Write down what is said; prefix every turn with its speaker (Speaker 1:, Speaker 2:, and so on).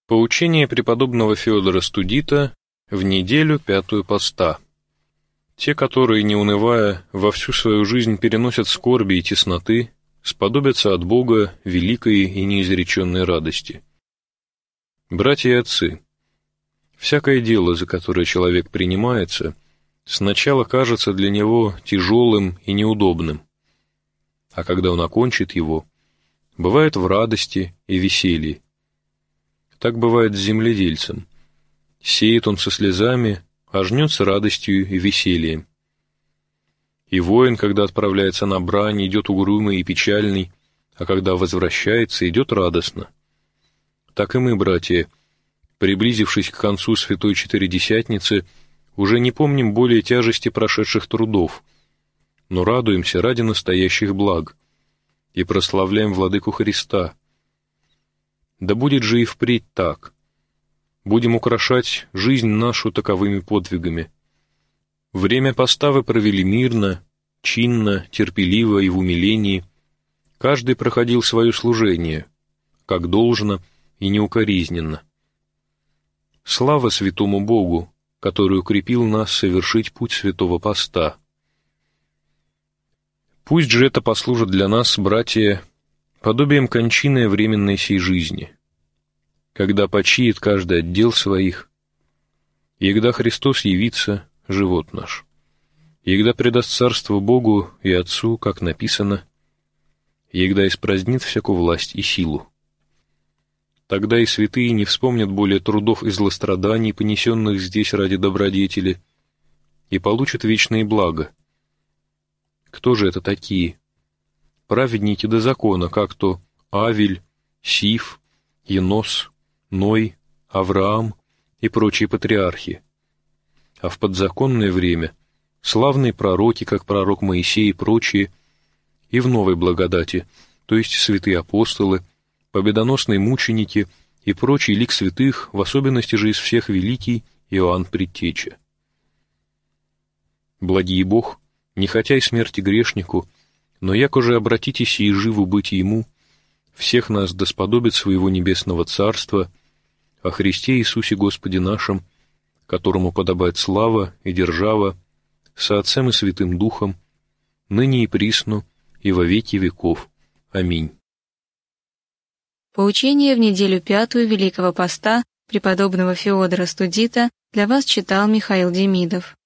Speaker 1: Поучение преподобного Феодора Студита в неделю 5 поста. Те, которые, не унывая, во всю свою жизнь переносят скорби и тесноты, сподобятся от Бога великой и неизреченной радости. Братья и отцы, всякое дело, за которое человек принимается, сначала кажется для него тяжелым и неудобным, а когда он окончит его, бывает в радости и веселье. Так бывает с земледельцем. Сеет он со слезами, а жнет с радостью и весельем. И воин, когда отправляется на брань, идет угрюмый и печальный, а когда возвращается, идет радостно. Так и мы, братья, приблизившись к концу Святой Четыредесятницы, уже не помним более тяжести прошедших трудов, но радуемся ради настоящих благ и прославляем Владыку Христа. Да будет же и впредь так. Будем украшать жизнь нашу таковыми подвигами. Время поста вы провели мирно, чинно, терпеливо и в умилении. Каждый проходил свое служение, как должно и неукоризненно. Слава святому Богу, который укрепил нас совершить путь святого поста. Пусть же это послужит для нас, братья, подобием кончины временной сей жизни, когда почиет каждый отдел своих, и когда Христос явится, живот наш, и когда предаст царство Богу и Отцу, как написано, и когда испразднит всякую власть и силу. Тогда и святые не вспомнят более трудов и злостраданий, понесенных здесь ради добродетели, и получат вечные блага. Кто же это такие? Праведники до закона, как то Авель, Сиф, Енос, Ной, Авраам и прочие патриархи. А в подзаконное время славные пророки, как пророк Моисей и прочие, и в новой благодати, то есть святые апостолы, победоносные мученики и прочий лик святых, в особенности же из всех великий Иоанн Предтеча. Благий Бог, не хотя и смерти грешнику, но якоже обратитесь и живу быть Ему, всех нас досподобит своего небесного Царства, о Христе Иисусе Господе нашем, которому подобает слава и держава, со Отцем и Святым Духом, ныне и присно, и во веки веков. Аминь.
Speaker 2: Поучение в неделю 5 Великого Поста преподобного Феодора Студита для вас читал Михаил Демидов.